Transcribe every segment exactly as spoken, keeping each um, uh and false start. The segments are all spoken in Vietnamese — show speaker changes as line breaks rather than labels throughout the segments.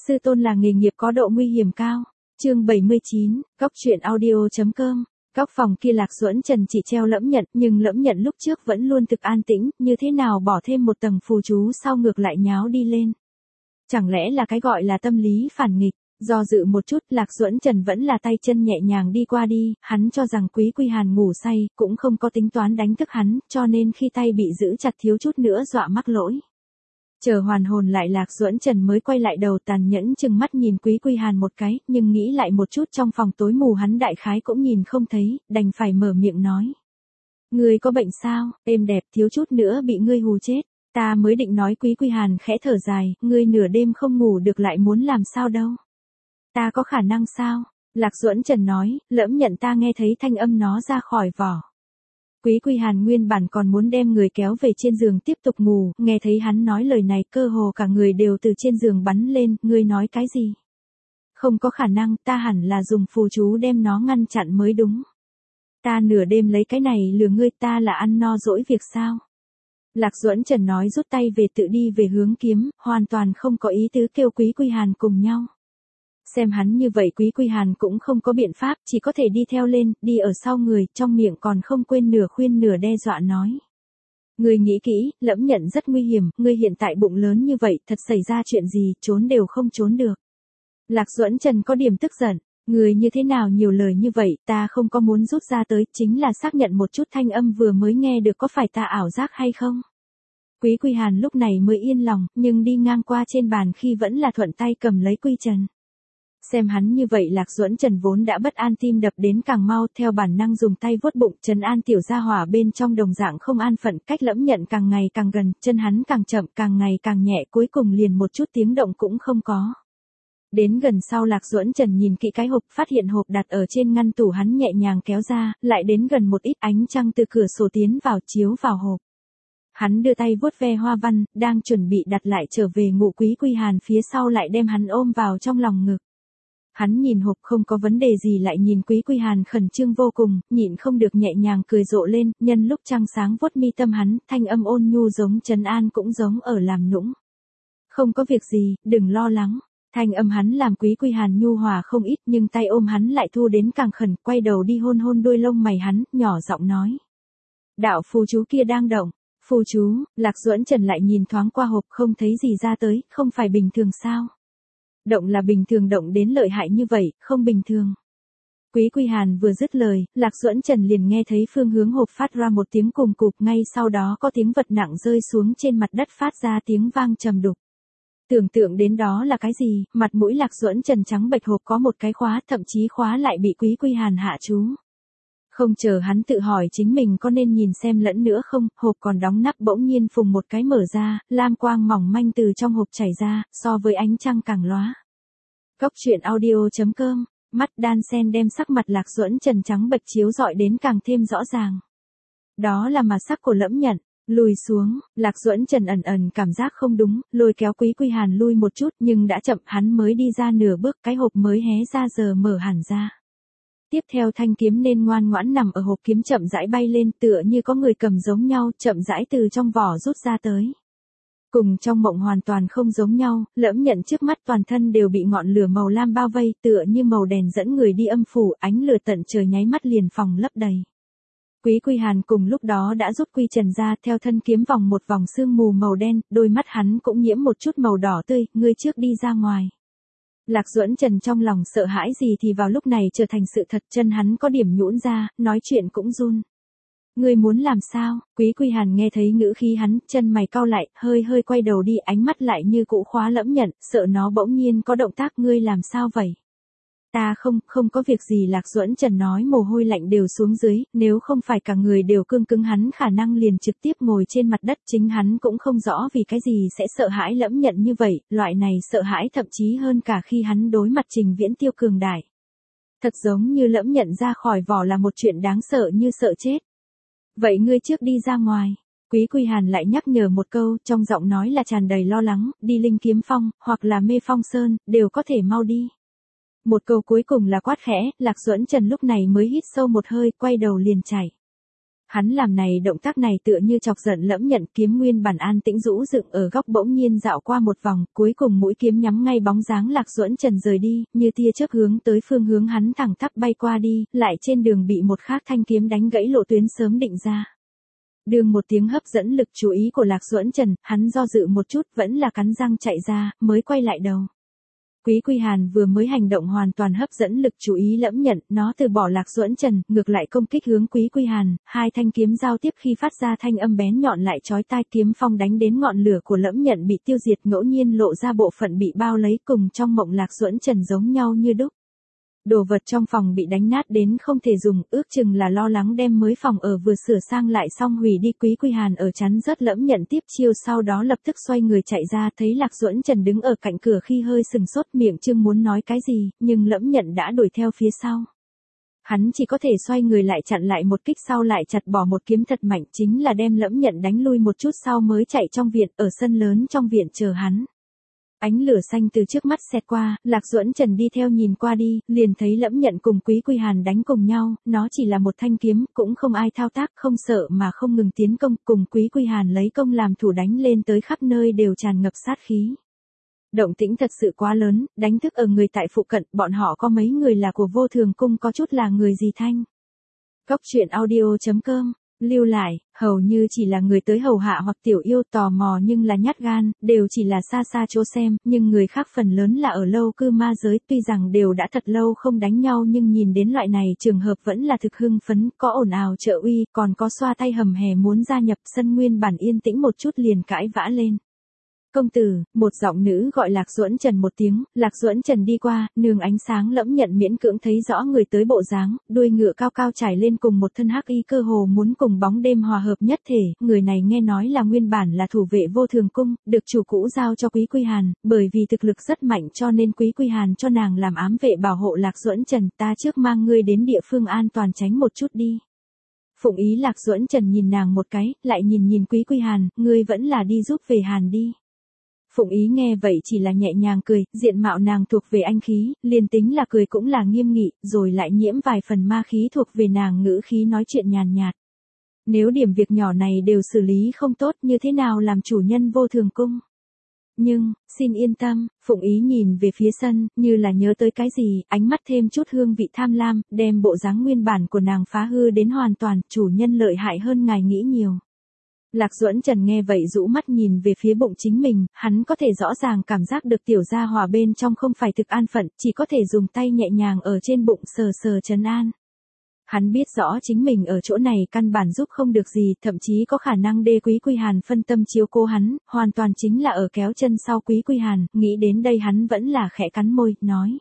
Sư tôn là nghề nghiệp có độ nguy hiểm cao. Chương bảy mươi chín, Cóc truyện audio.com. Góc phòng kia Lạc Duẫn Trần chỉ treo Lẫm Nhận, nhưng Lẫm Nhận lúc trước vẫn luôn thực an tĩnh, như thế nào bỏ thêm một tầng phù chú sau ngược lại nháo đi lên. Chẳng lẽ là cái gọi là tâm lý phản nghịch? Do dự một chút, Lạc Duẫn Trần vẫn là tay chân nhẹ nhàng đi qua đi, hắn cho rằng Quý Quy Hàn ngủ say, cũng không có tính toán đánh thức hắn, cho nên khi tay bị giữ chặt thiếu chút nữa dọa mắc lỗi. Chờ hoàn hồn lại Lạc Duẫn Trần mới quay lại đầu tàn nhẫn chừng mắt nhìn Quý Quy Hàn một cái, nhưng nghĩ lại một chút trong phòng tối mù hắn đại khái cũng nhìn không thấy, đành phải mở miệng nói. Ngươi có bệnh sao, êm đẹp thiếu chút nữa bị ngươi hù chết, ta mới định nói. Quý Quy Hàn khẽ thở dài, ngươi nửa đêm không ngủ được lại muốn làm sao đâu. Ta có khả năng sao? Lạc Duẫn Trần nói, Lẫm Nhận ta nghe thấy thanh âm nó ra khỏi vỏ. Quý Quy Hàn nguyên bản còn muốn đem người kéo về trên giường tiếp tục ngủ, nghe thấy hắn nói lời này cơ hồ cả người đều từ trên giường bắn lên, ngươi nói cái gì? Không có khả năng, ta hẳn là dùng phù chú đem nó ngăn chặn mới đúng. Ta nửa đêm lấy cái này lừa ngươi, ta là ăn no dỗi việc sao? Lạc Duẫn Trần nói rút tay về tự đi về hướng kiếm, hoàn toàn không có ý tứ kêu Quý Quy Hàn cùng nhau. Xem hắn như vậy Quý Quy Hàn cũng không có biện pháp, chỉ có thể đi theo lên, đi ở sau người, trong miệng còn không quên nửa khuyên nửa đe dọa nói. Ngươi nghĩ kỹ, Lẫm Nhận rất nguy hiểm, ngươi hiện tại bụng lớn như vậy, thật xảy ra chuyện gì, trốn đều không trốn được. Lạc Duẫn Trần có điểm tức giận, ngươi như thế nào nhiều lời như vậy, ta không có muốn rút ra tới, chính là xác nhận một chút thanh âm vừa mới nghe được có phải ta ảo giác hay không. Quý Quy Hàn lúc này mới yên lòng, nhưng đi ngang qua trên bàn khi vẫn là thuận tay cầm lấy Quy Trần. Xem hắn như vậy Lạc Duẫn Trần vốn đã bất an tim đập đến càng mau, theo bản năng dùng tay vuốt bụng trấn an tiểu gia hỏa bên trong đồng dạng không an phận, cách Lẫm Nhận càng ngày càng gần, chân hắn càng chậm càng ngày càng nhẹ, cuối cùng liền một chút tiếng động cũng không có. Đến gần sau Lạc Duẫn Trần nhìn kỹ cái hộp, phát hiện hộp đặt ở trên ngăn tủ, hắn nhẹ nhàng kéo ra, lại đến gần một ít, ánh trăng từ cửa sổ tiến vào chiếu vào hộp. Hắn đưa tay vuốt ve hoa văn, đang chuẩn bị đặt lại trở về ngủ, Quý Quy Hàn phía sau lại đem hắn ôm vào trong lòng ngực. Hắn nhìn hộp không có vấn đề gì, lại nhìn Quý Quy Hàn khẩn trương vô cùng, nhịn không được nhẹ nhàng cười rộ lên, nhân lúc trăng sáng vuốt mi tâm hắn, thanh âm ôn nhu giống trấn an cũng giống ở làm nũng. Không có việc gì, đừng lo lắng. Thanh âm hắn làm Quý Quy Hàn nhu hòa không ít, nhưng tay ôm hắn lại thu đến càng khẩn, quay đầu đi hôn hôn đuôi lông mày hắn, nhỏ giọng nói. Đạo phù chú kia đang động. Phù chú, Lạc Duẫn Trần lại nhìn thoáng qua hộp không thấy gì ra tới, không phải bình thường sao? Động là bình thường, động đến lợi hại như vậy, không bình thường. Quý Quy Hàn vừa dứt lời, Lạc Duẫn Trần liền nghe thấy phương hướng hộp phát ra một tiếng cùm cụp, ngay sau đó có tiếng vật nặng rơi xuống trên mặt đất phát ra tiếng vang trầm đục. Tưởng tượng đến đó là cái gì, mặt mũi Lạc Duẫn Trần trắng bệch, hộp có một cái khóa, thậm chí khóa lại bị Quý Quy Hàn hạ chú. Không chờ hắn tự hỏi chính mình có nên nhìn xem lẫn nữa không, hộp còn đóng nắp bỗng nhiên phùng một cái mở ra, lam quang mỏng manh từ trong hộp chảy ra, so với ánh trăng càng lóa. Cóc truyện audio.com, mắt đan sen đem sắc mặt Lạc Duẫn Trần trắng bệch chiếu rọi đến càng thêm rõ ràng. Đó là mà sắc của Lẫm Nhận. Lùi xuống, Lạc Duẫn Trần ẩn ẩn cảm giác không đúng, lôi kéo Quý Quy Hàn lui một chút, nhưng đã chậm, hắn mới đi ra nửa bước, cái hộp mới hé ra giờ mở hẳn ra. Tiếp theo thanh kiếm nên ngoan ngoãn nằm ở hộp, kiếm chậm rãi bay lên, tựa như có người cầm giống nhau, chậm rãi từ trong vỏ rút ra tới. Cùng trong mộng hoàn toàn không giống nhau, Lẫm Nhận trước mắt toàn thân đều bị ngọn lửa màu lam bao vây, tựa như màu đèn dẫn người đi âm phủ, ánh lửa tận trời nháy mắt liền phòng lấp đầy. Quý Quy Hàn cùng lúc đó đã rút Quy Trần ra, theo thân kiếm vòng một vòng sương mù màu đen, đôi mắt hắn cũng nhiễm một chút màu đỏ tươi, ngươi trước đi ra ngoài. Lạc Duẫn Trần trong lòng sợ hãi gì thì vào lúc này trở thành sự thật, chân hắn có điểm nhũn ra, nói chuyện cũng run. Ngươi muốn làm sao? Quý Quy Hàn nghe thấy ngữ khí hắn, chân mày cau lại, hơi hơi quay đầu đi, ánh mắt lại như cũ khóa Lẫm Nhận, sợ nó bỗng nhiên có động tác, ngươi làm sao vậy? Ta không, không có việc gì. Lạc Duẫn Trần nói mồ hôi lạnh đều xuống dưới, nếu không phải cả người đều cương cứng hắn khả năng liền trực tiếp ngồi trên mặt đất, chính hắn cũng không rõ vì cái gì sẽ sợ hãi Lẫm Nhận như vậy, loại này sợ hãi thậm chí hơn cả khi hắn đối mặt Trình Viễn Tiêu cường đại. Thật giống như Lẫm Nhận ra khỏi vỏ là một chuyện đáng sợ như sợ chết. Vậy ngươi trước đi ra ngoài. Quý Quy Hàn lại nhắc nhở một câu, trong giọng nói là tràn đầy lo lắng, đi Linh Kiếm Phong, hoặc là Mê Phong Sơn, đều có thể mau đi. Một câu cuối cùng là quát khẽ, Lạc Duẫn Trần lúc này mới hít sâu một hơi, quay đầu liền chạy. Hắn làm này động tác này tựa như chọc giận Lẫm Nhận, kiếm nguyên bản an tĩnh rũ dựng ở góc bỗng nhiên dạo qua một vòng, cuối cùng mũi kiếm nhắm ngay bóng dáng Lạc Duẫn Trần rời đi, như tia chớp hướng tới phương hướng hắn thẳng tắp bay qua đi, lại trên đường bị một khác thanh kiếm đánh gãy lộ tuyến sớm định ra. Đường một tiếng hấp dẫn lực chú ý của Lạc Duẫn Trần, hắn do dự một chút vẫn là cắn răng chạy ra, mới quay lại đầu. Quý Quy Hàn vừa mới hành động hoàn toàn hấp dẫn lực chú ý Lẫm Nhận, nó từ bỏ Lạc Duẫn Trần, ngược lại công kích hướng Quý Quy Hàn, hai thanh kiếm giao tiếp khi phát ra thanh âm bén nhọn lại chói tai, kiếm phong đánh đến ngọn lửa của Lẫm Nhận bị tiêu diệt, ngẫu nhiên lộ ra bộ phận bị bao lấy cùng trong mộng Lạc Duẫn Trần giống nhau như đúc. Đồ vật trong phòng bị đánh nát đến không thể dùng, ước chừng là lo lắng đem mới phòng ở vừa sửa sang lại xong hủy đi. Quý Quy Hàn ở chắn rớt Lẫm Nhận tiếp chiêu, sau đó lập tức xoay người chạy ra, thấy Lạc Duẫn Trần đứng ở cạnh cửa khi hơi sừng sốt, miệng trương muốn nói cái gì, nhưng Lẫm Nhận đã đuổi theo phía sau. Hắn chỉ có thể xoay người lại chặn lại một kích, sau lại chặt bỏ một kiếm thật mạnh, chính là đem Lẫm Nhận đánh lui một chút sau mới chạy trong viện, ở sân lớn trong viện chờ hắn. Ánh lửa xanh từ trước mắt xẹt qua, Lạc Duẫn Trần đi theo nhìn qua đi, liền thấy Lẫm Nhận cùng Quý Quy Hàn đánh cùng nhau, nó chỉ là một thanh kiếm, cũng không ai thao tác, không sợ mà không ngừng tiến công, cùng Quý Quy Hàn lấy công làm thủ đánh lên tới khắp nơi đều tràn ngập sát khí. Động tĩnh thật sự quá lớn, đánh thức ở người tại phụ cận, bọn họ có mấy người là của Vô Thường Cung, có chút là người gì thanh. Góc truyện audio chấm com lưu lại, hầu như chỉ là người tới hầu hạ hoặc tiểu yêu tò mò nhưng là nhát gan, đều chỉ là xa xa chỗ xem, nhưng người khác phần lớn là ở lâu cư ma giới, tuy rằng đều đã thật lâu không đánh nhau nhưng nhìn đến loại này trường hợp vẫn là thực hưng phấn, có ồn ào trợ uy, còn có xoa tay hầm hè muốn gia nhập, sân nguyên bản yên tĩnh một chút liền cãi vã lên. Công tử, một giọng nữ gọi Lạc Duẫn Trần một tiếng, Lạc Duẫn Trần đi qua, nương ánh sáng Lẫm Nhận miễn cưỡng thấy rõ người tới bộ dáng, đuôi ngựa cao cao trải lên cùng một thân hắc y cơ hồ muốn cùng bóng đêm hòa hợp nhất thể, người này nghe nói là nguyên bản là thủ vệ Vô Thường Cung, được chủ cũ giao cho Quý Quy Hàn, bởi vì thực lực rất mạnh cho nên Quý Quy Hàn cho nàng làm ám vệ bảo hộ Lạc Duẫn Trần, ta trước mang ngươi đến địa phương an toàn tránh một chút đi. Phụng ý Lạc Duẫn Trần nhìn nàng một cái, lại nhìn nhìn Quý Quy Hàn, ngươi vẫn là đi giúp về Hàn đi. Phụng ý nghe vậy chỉ là nhẹ nhàng cười, diện mạo nàng thuộc về anh khí, liền tính là cười cũng là nghiêm nghị, rồi lại nhiễm vài phần ma khí thuộc về nàng ngữ khí nói chuyện nhàn nhạt. Nếu điểm việc nhỏ này đều xử lý không tốt, như thế nào làm chủ nhân Vô Thường Cung? Nhưng, xin yên tâm, Phụng ý nhìn về phía sân, như là nhớ tới cái gì, ánh mắt thêm chút hương vị tham lam, đem bộ dáng nguyên bản của nàng phá hư đến hoàn toàn, chủ nhân lợi hại hơn ngài nghĩ nhiều. Lạc Duẫn Trần nghe vậy rũ mắt nhìn về phía bụng chính mình, hắn có thể rõ ràng cảm giác được tiểu gia hỏa bên trong không phải thực an phận, chỉ có thể dùng tay nhẹ nhàng ở trên bụng sờ sờ trấn an. Hắn biết rõ chính mình ở chỗ này căn bản giúp không được gì, thậm chí có khả năng đê Quý Quy Hàn phân tâm chiếu cố hắn, hoàn toàn chính là ở kéo chân sau Quý Quy Hàn, nghĩ đến đây hắn vẫn là khẽ cắn môi, nói.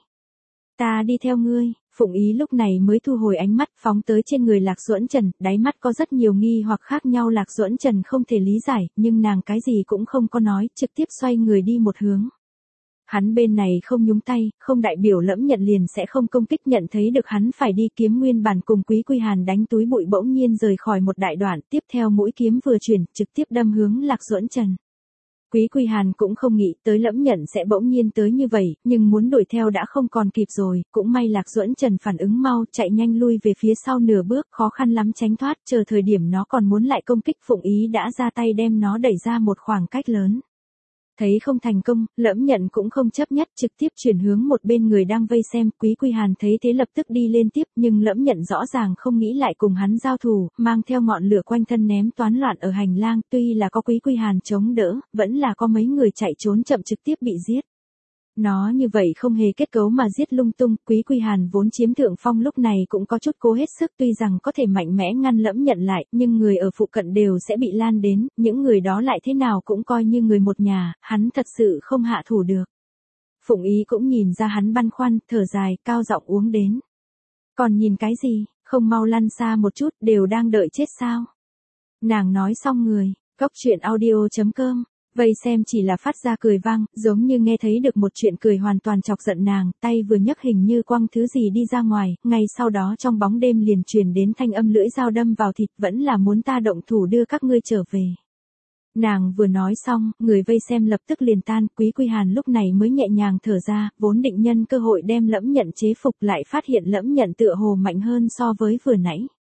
Ta đi theo ngươi. Phụng ý lúc này mới thu hồi ánh mắt phóng tới trên người Lạc Duẫn Trần, đáy mắt có rất nhiều nghi hoặc khác nhau, Lạc Duẫn Trần không thể lý giải, nhưng nàng cái gì cũng không có nói, trực tiếp xoay người đi một hướng. Hắn bên này không nhúng tay, không đại biểu Lẫm Nhận liền sẽ không công kích, nhận thấy được hắn phải đi, kiếm nguyên bản cùng Quý Quy Hàn đánh túi bụi bỗng nhiên rời khỏi một đại đoạn, tiếp theo mũi kiếm vừa chuyển, trực tiếp đâm hướng Lạc Duẫn Trần. Quý Quy Hàn cũng không nghĩ tới Lẫm Nhận sẽ bỗng nhiên tới như vậy, nhưng muốn đuổi theo đã không còn kịp rồi, cũng may Lạc Duẫn Trần phản ứng mau, chạy nhanh lui về phía sau nửa bước, khó khăn lắm tránh thoát, chờ thời điểm nó còn muốn lại công kích, Phụng ý đã ra tay đem nó đẩy ra một khoảng cách lớn. Thấy không thành công, Lẫm Nhận cũng không chấp nhất, trực tiếp chuyển hướng một bên người đang vây xem, Quý Quy Hàn thấy thế lập tức đi lên tiếp, nhưng Lẫm Nhận rõ ràng không nghĩ lại cùng hắn giao thủ, mang theo ngọn lửa quanh thân ném toán loạn ở hành lang, tuy là có Quý Quy Hàn chống đỡ, vẫn là có mấy người chạy trốn chậm trực tiếp bị giết. Nó như vậy không hề kết cấu mà giết lung tung, Quý Quy Hàn vốn chiếm thượng phong lúc này cũng có chút cố hết sức, tuy rằng có thể mạnh mẽ ngăn Lẫm Nhận lại, nhưng người ở phụ cận đều sẽ bị lan đến, những người đó lại thế nào cũng coi như người một nhà, hắn thật sự không hạ thủ được. Phụng ý cũng nhìn ra hắn băn khoăn, thở dài, cao giọng uống đến. Còn nhìn cái gì, không mau lăn xa một chút, đều đang đợi chết sao? Nàng nói xong người, góc truyện audio chấm com. Vây xem chỉ là phát ra cười vang, giống như nghe thấy được một chuyện cười hoàn toàn chọc giận nàng, tay vừa nhấc hình như quăng thứ gì đi ra ngoài, ngay sau đó trong bóng đêm liền truyền đến thanh âm lưỡi dao đâm vào thịt, vẫn là muốn ta động thủ đưa các ngươi trở về. Nàng vừa nói xong, người vây xem lập tức liền tan, Quý Quy Hàn lúc này mới nhẹ nhàng thở ra, vốn định nhân cơ hội đem Lẫm Nhận chế phục, lại phát hiện Lẫm Nhận tựa hồ mạnh hơn so với vừa nãy.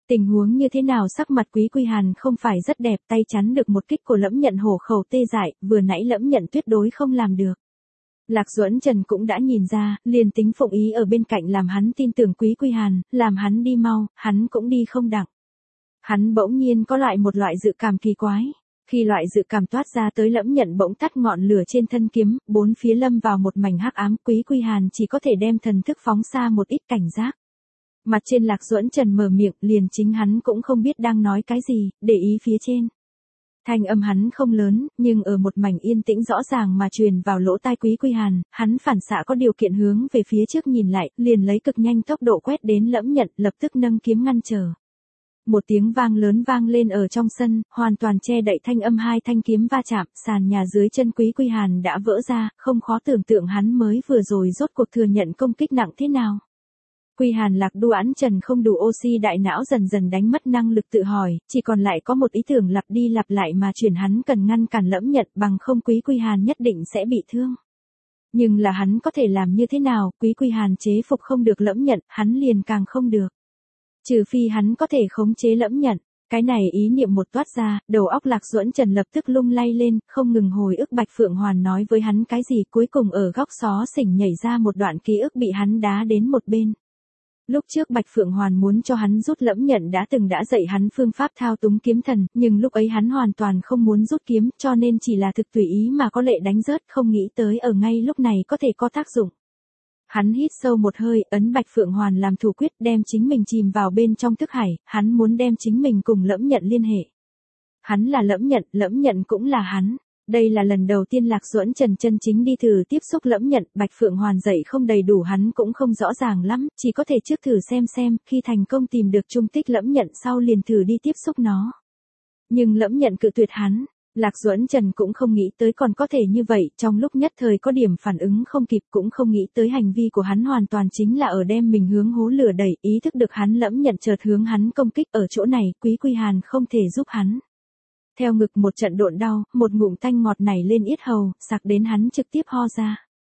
Tình huống như thế nào sắc mặt Quý Quy Hàn không phải rất đẹp, tay chắn được một kích của Lẫm Nhận hổ khẩu tê dại, vừa nãy Lẫm Nhận tuyệt đối không làm được. Lạc Duẫn Trần cũng đã nhìn ra, liền tính Phụng Ý ở bên cạnh làm hắn tin tưởng Quý Quy Hàn, làm hắn đi mau, hắn cũng đi không đặng. Hắn bỗng nhiên có lại một loại dự cảm kỳ quái. Khi loại dự cảm toát ra tới Lẫm Nhận bỗng tắt ngọn lửa trên thân kiếm, bốn phía lâm vào một mảnh hắc ám, Quý Quy Hàn chỉ có thể đem thần thức phóng xa một ít cảnh giác. Mặt trên Lạc Duẫn Trần mở miệng, liền chính hắn cũng không biết đang nói cái gì, để ý phía trên. Thanh âm hắn không lớn, nhưng ở một mảnh yên tĩnh rõ ràng mà truyền vào lỗ tai Quý Quy Hàn, hắn phản xạ có điều kiện hướng về phía trước nhìn lại, liền lấy cực nhanh tốc độ quét đến Lẫm Nhận, lập tức nâng kiếm ngăn trở. Một tiếng vang lớn vang lên ở trong sân, hoàn toàn che đậy thanh âm hai thanh kiếm va chạm, sàn nhà dưới chân Quý Quy Hàn đã vỡ ra, không khó tưởng tượng hắn mới vừa rồi rốt cuộc thừa nhận công kích nặng thế nào. Quy Hàn Lạc đu ẵn trần không đủ oxy đại não dần dần đánh mất năng lực tự hỏi, chỉ còn lại có một ý tưởng lặp đi lặp lại mà chuyển hắn cần ngăn cản Lẫm Nhận, bằng không Quý Quy Hàn nhất định sẽ bị thương. Nhưng là hắn có thể làm như thế nào, Quý Quy Hàn chế phục không được Lẫm Nhận, hắn liền càng không được. Trừ phi hắn có thể khống chế Lẫm Nhận. Cái này ý niệm một toát ra, đầu óc Lạc Duẫn Trần lập tức lung lay lên, không ngừng hồi ức Bạch Phượng Hoàn nói với hắn cái gì, cuối cùng ở góc xó xỉnh nhảy ra một đoạn ký ức bị hắn đá đến một bên. Lúc trước Bạch Phượng Hoàn muốn cho hắn rút Lẫm Nhận đã từng đã dạy hắn phương pháp thao túng kiếm thần, nhưng lúc ấy hắn hoàn toàn không muốn rút kiếm, cho nên chỉ là thực tùy ý mà có lệ đánh rớt, không nghĩ tới ở ngay lúc này có thể có tác dụng. Hắn hít sâu một hơi, ấn Bạch Phượng Hoàn làm thủ quyết, đem chính mình chìm vào bên trong thức hải, hắn muốn đem chính mình cùng Lẫm Nhận liên hệ. Hắn là Lẫm Nhận, Lẫm Nhận cũng là hắn. Đây là lần đầu tiên Lạc Duẫn Trần chân chính đi thử tiếp xúc Lẫm Nhận, Bạch Phượng Hoàn dạy không đầy đủ hắn cũng không rõ ràng lắm, chỉ có thể trước thử xem xem, khi thành công tìm được trung tích Lẫm Nhận sau liền thử đi tiếp xúc nó. Nhưng Lẫm Nhận cự tuyệt hắn, Lạc Duẫn Trần cũng không nghĩ tới còn có thể như vậy, trong lúc nhất thời có điểm phản ứng không kịp, cũng không nghĩ tới hành vi của hắn hoàn toàn chính là ở đem mình hướng hố lửa đẩy, ý thức được hắn Lẫm Nhận chợt hướng hắn công kích, ở chỗ này, Quý Quy Hàn không thể giúp hắn. Theo ngực một trận độn đau, một ngụm tanh ngọt nảy lên yết hầu, sặc đến hắn trực tiếp ho ra.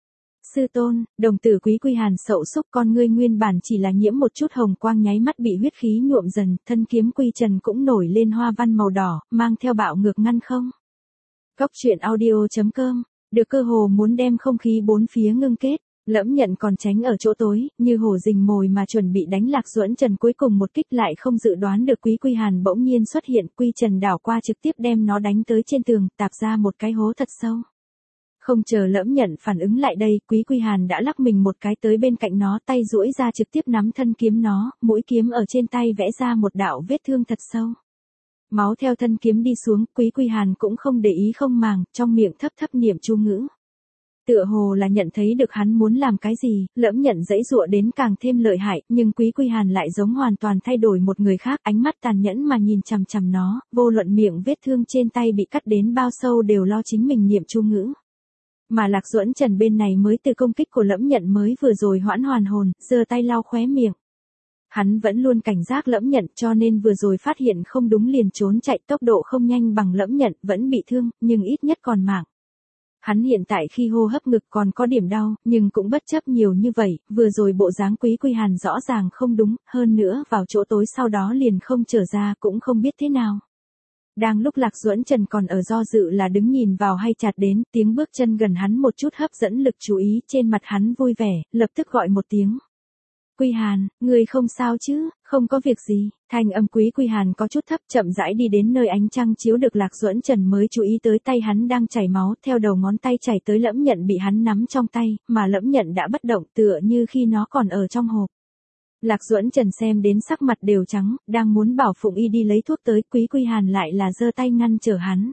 Sư tôn, đồng tử Quý Quy Hàn sậu xúc, con ngươi nguyên bản chỉ là nhiễm một chút hồng quang nháy mắt bị huyết khí nhuộm dần, thân kiếm Quy Trần cũng nổi lên hoa văn màu đỏ, mang theo bạo ngược ngăn không. Góc truyện audio chấm com, được cơ hồ muốn đem không khí bốn phía ngưng kết. Lẫm Nhận còn tránh ở chỗ tối, như hổ rình mồi mà chuẩn bị đánh Lạc Duẫn Trần, cuối cùng một kích lại không dự đoán được Quý Quy Hàn bỗng nhiên xuất hiện, Quy Trần đảo qua trực tiếp đem nó đánh tới trên tường, tạp ra một cái hố thật sâu. Không chờ Lẫm Nhận phản ứng lại đây, Quý Quy Hàn đã lắc mình một cái tới bên cạnh nó, tay duỗi ra trực tiếp nắm thân kiếm nó, mũi kiếm ở trên tay vẽ ra một đạo vết thương thật sâu. Máu theo thân kiếm đi xuống, Quý Quy Hàn cũng không để ý không màng, trong miệng thấp thấp niệm chú ngữ. Tựa hồ là nhận thấy được hắn muốn làm cái gì, Lẫm Nhận dãy dụa đến càng thêm lợi hại, nhưng Quý Quy Hàn lại giống hoàn toàn thay đổi một người khác, ánh mắt tàn nhẫn mà nhìn chằm chằm nó, vô luận miệng vết thương trên tay bị cắt đến bao sâu đều lo chính mình niệm chú ngữ. Mà Lạc Duẫn Trần bên này mới từ công kích của Lẫm Nhận mới vừa rồi hoãn hoàn hồn, giơ tay lau khóe miệng. Hắn vẫn luôn cảnh giác Lẫm Nhận, cho nên vừa rồi phát hiện không đúng liền trốn chạy, tốc độ không nhanh bằng Lẫm Nhận, vẫn bị thương, nhưng ít nhất còn mạng. Hắn hiện tại khi hô hấp ngực còn có điểm đau, nhưng cũng bất chấp nhiều như vậy, vừa rồi bộ dáng Quý Quy Hàn rõ ràng không đúng, hơn nữa vào chỗ tối sau đó liền không trở ra, cũng không biết thế nào. Đang lúc Lạc Duẫn Trần còn ở do dự là đứng nhìn vào hay chạt đến, tiếng bước chân gần hắn một chút hấp dẫn lực chú ý, trên mặt hắn vui vẻ, lập tức gọi một tiếng. Quy Hàn, người không sao chứ, không có việc gì. Thanh âm Quý Quy Hàn có chút thấp, chậm rãi đi đến nơi ánh trăng chiếu được Lạc Duẫn Trần mới chú ý tới tay hắn đang chảy máu, theo đầu ngón tay chảy tới Lẫm Nhận bị hắn nắm trong tay, mà Lẫm Nhận đã bất động, tựa như khi nó còn ở trong hộp. Lạc Duẫn Trần xem đến sắc mặt đều trắng, đang muốn bảo Phụng Y đi lấy thuốc tới, Quý Quy Hàn lại là giơ tay ngăn trở hắn.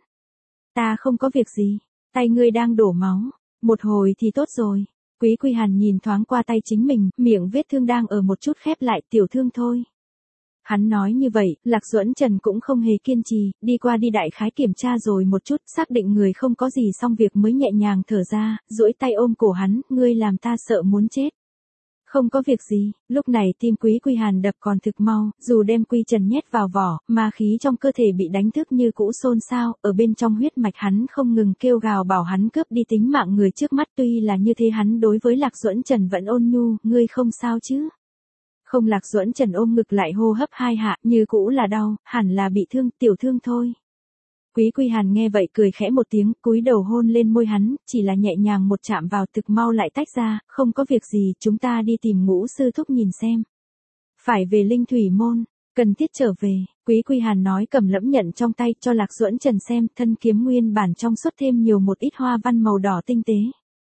Ta không có việc gì, tay ngươi đang đổ máu, một hồi thì tốt rồi. Quý Quy Hàn nhìn thoáng qua tay chính mình, miệng vết thương đang ở một chút khép lại, tiểu thương thôi. Hắn nói như vậy, Lạc Duẫn Trần cũng không hề kiên trì, đi qua đi đại khái kiểm tra rồi một chút, xác định người không có gì xong việc mới nhẹ nhàng thở ra, duỗi tay ôm cổ hắn, ngươi làm ta sợ muốn chết. Không có việc gì, lúc này tim Quý Quy Hàn đập còn thực mau, dù đem Quy Trần nhét vào vỏ, ma khí trong cơ thể bị đánh thức như cũ xôn xao, ở bên trong huyết mạch hắn không ngừng kêu gào bảo hắn cướp đi tính mạng người trước mắt, tuy là như thế hắn đối với Lạc Duẫn Trần vẫn ôn nhu, ngươi không sao chứ? Không, Lạc Duẫn Trần ôm ngực lại hô hấp hai hạ, như cũ là đau, hẳn là bị thương, tiểu thương thôi. Quý Quy Hàn nghe vậy cười khẽ một tiếng, cúi đầu hôn lên môi hắn, chỉ là nhẹ nhàng một chạm vào thực mau lại tách ra, không có việc gì, chúng ta đi tìm Ngũ sư thúc nhìn xem. Phải về Linh Thủy môn, cần thiết trở về, Quý Quy Hàn nói, cầm lẫm nhận trong tay cho Lạc Duẫn Trần xem, thân kiếm nguyên bản trong xuất thêm nhiều một ít hoa văn màu đỏ tinh tế.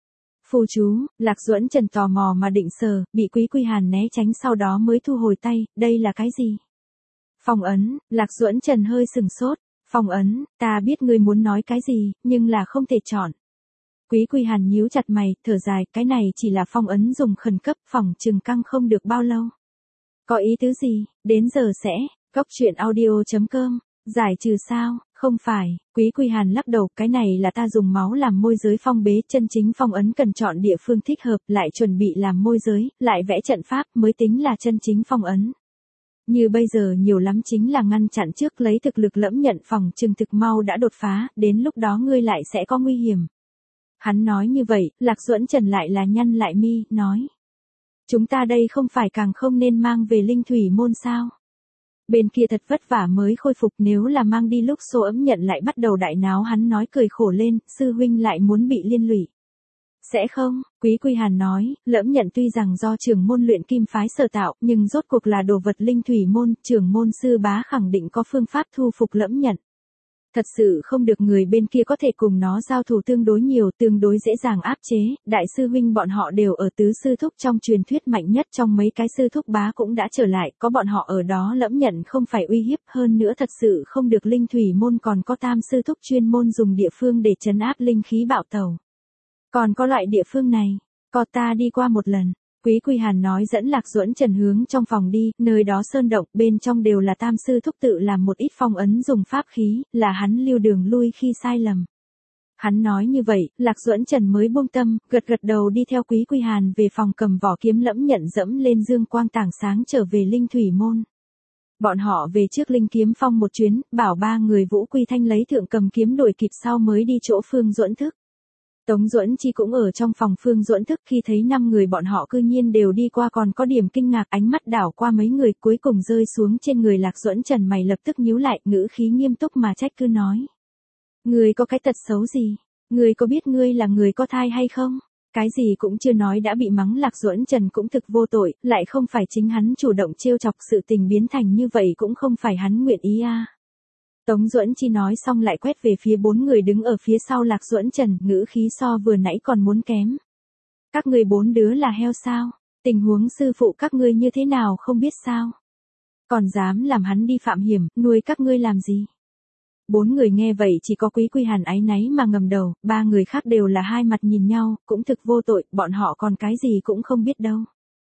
Phù chú, Lạc Duẫn Trần tò mò mà định sờ, bị Quý Quy Hàn né tránh sau đó mới thu hồi tay, đây là cái gì? Phong ấn, Lạc Duẫn Trần hơi sừng sốt, phong ấn, ta biết ngươi muốn nói cái gì, nhưng là không thể chọn. Quý Quy Hàn nhíu chặt mày, thở dài, cái này chỉ là phong ấn dùng khẩn cấp, phòng trừng căng không được bao lâu. Có ý tứ gì, đến giờ sẽ, góc truyện audio chấm com, giải trừ sao, không phải, Quý Quy Hàn lắc đầu, cái này là ta dùng máu làm môi giới phong bế, chân chính phong ấn cần chọn địa phương thích hợp, lại chuẩn bị làm môi giới, lại vẽ trận pháp mới tính là chân chính phong ấn. Như bây giờ nhiều lắm chính là ngăn chặn trước lấy thực lực lẫm nhận phòng trừng thực mau đã đột phá, đến lúc đó ngươi lại sẽ có nguy hiểm. Hắn nói như vậy, Lạc Duẫn Trần lại là nhăn lại mi, nói. Chúng ta đây không phải càng không nên mang về Linh Thủy môn sao? Bên kia thật vất vả mới khôi phục, nếu là mang đi lúc số ấm nhận lại bắt đầu đại náo, hắn nói cười khổ lên, sư huynh lại muốn bị liên lụy. Sẽ không, Quý Quy Hàn nói, lẫm nhận tuy rằng do trưởng môn luyện kim phái sở tạo, nhưng rốt cuộc là đồ vật Linh Thủy môn, trưởng môn sư bá khẳng định có phương pháp thu phục lẫm nhận. Thật sự không được người bên kia có thể cùng nó giao thủ tương đối nhiều, tương đối dễ dàng áp chế, đại sư huynh bọn họ đều ở tứ sư thúc trong truyền thuyết mạnh nhất trong mấy cái sư thúc bá cũng đã trở lại, có bọn họ ở đó lẫm nhận không phải uy hiếp, hơn nữa thật sự không được Linh Thủy môn còn có tam sư thúc chuyên môn dùng địa phương để trấn áp linh khí bạo tẩu. Còn có loại địa phương này, có ta đi qua một lần. Quý Quy Hàn nói dẫn Lạc Duẫn Trần hướng trong phòng đi, nơi đó sơn động, bên trong đều là tam sư thúc tự làm một ít phong ấn dùng pháp khí, là hắn lưu đường lui khi sai lầm. Hắn nói như vậy, Lạc Duẫn Trần mới buông tâm, gật gật đầu đi theo Quý Quy Hàn về phòng, cầm vỏ kiếm lẫm nhận dẫm lên dương quang tảng sáng trở về Linh Thủy môn. Bọn họ về trước Linh Kiếm Phong một chuyến, bảo ba người Vũ Quy Thanh lấy thượng cầm kiếm đuổi kịp sau mới đi chỗ Phương Duẫn Thức. Tống Duẫn Chi cũng ở trong phòng Phương Duẫn Thức, khi thấy năm người bọn họ cư nhiên đều đi qua còn có điểm kinh ngạc, ánh mắt đảo qua mấy người cuối cùng rơi xuống trên người Lạc Duẫn Trần, mày lập tức nhíu lại, ngữ khí nghiêm túc mà trách cứ nói. Ngươi có cái tật xấu gì? Ngươi có biết ngươi là người có thai hay không? Cái gì cũng chưa nói đã bị mắng. Lạc Duẫn Trần cũng thực vô tội, lại không phải chính hắn chủ động trêu chọc, sự tình biến thành như vậy cũng không phải hắn nguyện ý a. Tống Duẫn Chi nói xong lại quét về phía bốn người đứng ở phía sau Lạc Duẫn Trần, ngữ khí so vừa nãy còn muốn kém. Các ngươi bốn đứa là heo sao? Tình huống sư phụ các ngươi như thế nào không biết sao? Còn dám làm hắn đi phạm hiểm, nuôi các ngươi làm gì? Bốn người nghe vậy chỉ có Quý Quy Hàn áy náy mà ngầm đầu, ba người khác đều là hai mặt nhìn nhau, cũng thực vô tội, bọn họ còn cái gì cũng không biết đâu.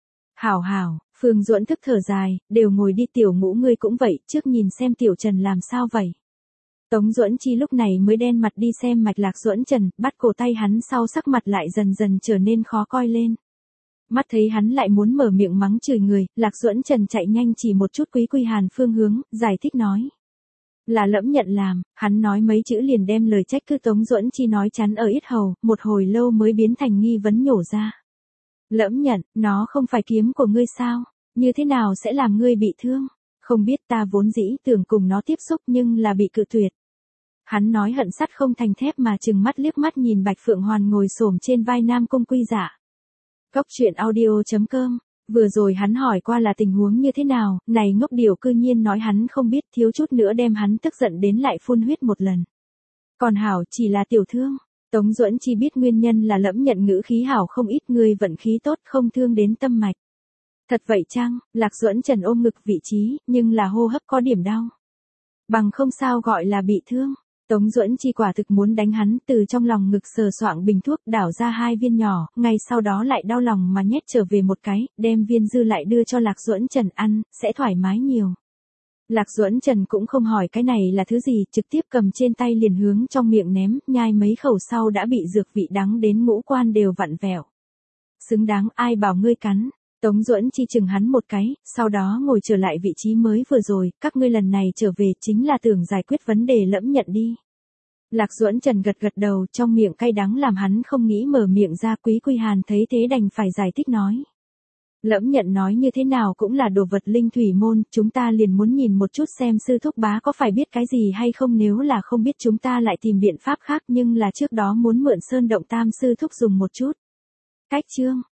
Hảo hảo, Phương Duẫn Thức thở dài, đều ngồi đi, Tiểu Ngũ ngươi cũng vậy, trước nhìn xem Tiểu Trần làm sao vậy. Tống Duẫn Chi lúc này mới đen mặt đi xem mạch Lạc Duẫn Trần, bắt cổ tay hắn sau sắc mặt lại dần dần trở nên khó coi lên. Mắt thấy hắn lại muốn mở miệng mắng chửi người, Lạc Duẫn Trần chạy nhanh chỉ một chút Quý Quy Hàn phương hướng, giải thích nói. Là lẫm nhận làm, hắn nói mấy chữ liền đem lời trách cứ Tống Duẫn Chi nói chắn ở yết hầu, một hồi lâu mới biến thành nghi vấn nhổ ra. Lẫm nhận, nó không phải kiếm của ngươi sao, như thế nào sẽ làm ngươi bị thương, không biết ta vốn dĩ tưởng cùng nó tiếp xúc nhưng là bị cự tuyệt. Hắn nói hận sắt không thành thép mà trừng mắt liếc mắt nhìn Bạch Phượng Hoàn ngồi xổm trên vai Nam Cung Quy Dạ. Góc truyện audio chấm com, vừa rồi hắn hỏi qua là tình huống như thế nào, này ngốc điều cư nhiên nói hắn không biết, thiếu chút nữa đem hắn tức giận đến lại phun huyết một lần. Còn hảo chỉ là tiểu thương. Tống Duẫn Chi biết nguyên nhân là lẫm nhận ngữ khí hảo không ít, người vận khí tốt không thương đến tâm mạch. Thật vậy chăng? Lạc Duẫn Trần ôm ngực vị trí, nhưng là hô hấp có điểm đau. Bằng không sao gọi là bị thương. Tống Duẫn Chi quả thực muốn đánh hắn, từ trong lòng ngực sờ soạng bình thuốc đảo ra hai viên nhỏ, ngay sau đó lại đau lòng mà nhét trở về một cái, đem viên dư lại đưa cho Lạc Duẫn Trần ăn, sẽ thoải mái nhiều. Lạc Duẫn Trần cũng không hỏi cái này là thứ gì, trực tiếp cầm trên tay liền hướng trong miệng ném, nhai mấy khẩu sau đã bị dược vị đắng đến ngũ quan đều vặn vẹo. Xứng đáng, ai bảo ngươi cắn. Tống Duẫn Chi chừng hắn một cái, sau đó ngồi trở lại vị trí mới vừa rồi, các ngươi lần này trở về chính là tưởng giải quyết vấn đề lẫm nhận đi. Lạc Duẫn Trần gật gật đầu, trong miệng cay đắng làm hắn không nghĩ mở miệng ra. Quý Quy Hàn thấy thế đành phải giải thích nói. Lẫm nhận nói như thế nào cũng là đồ vật linh thủy môn, chúng ta liền muốn nhìn một chút xem sư thúc bá có phải biết cái gì hay không, nếu là không biết chúng ta lại tìm biện pháp khác, nhưng là trước đó muốn mượn sơn động tam sư thúc dùng một chút. Cách chương.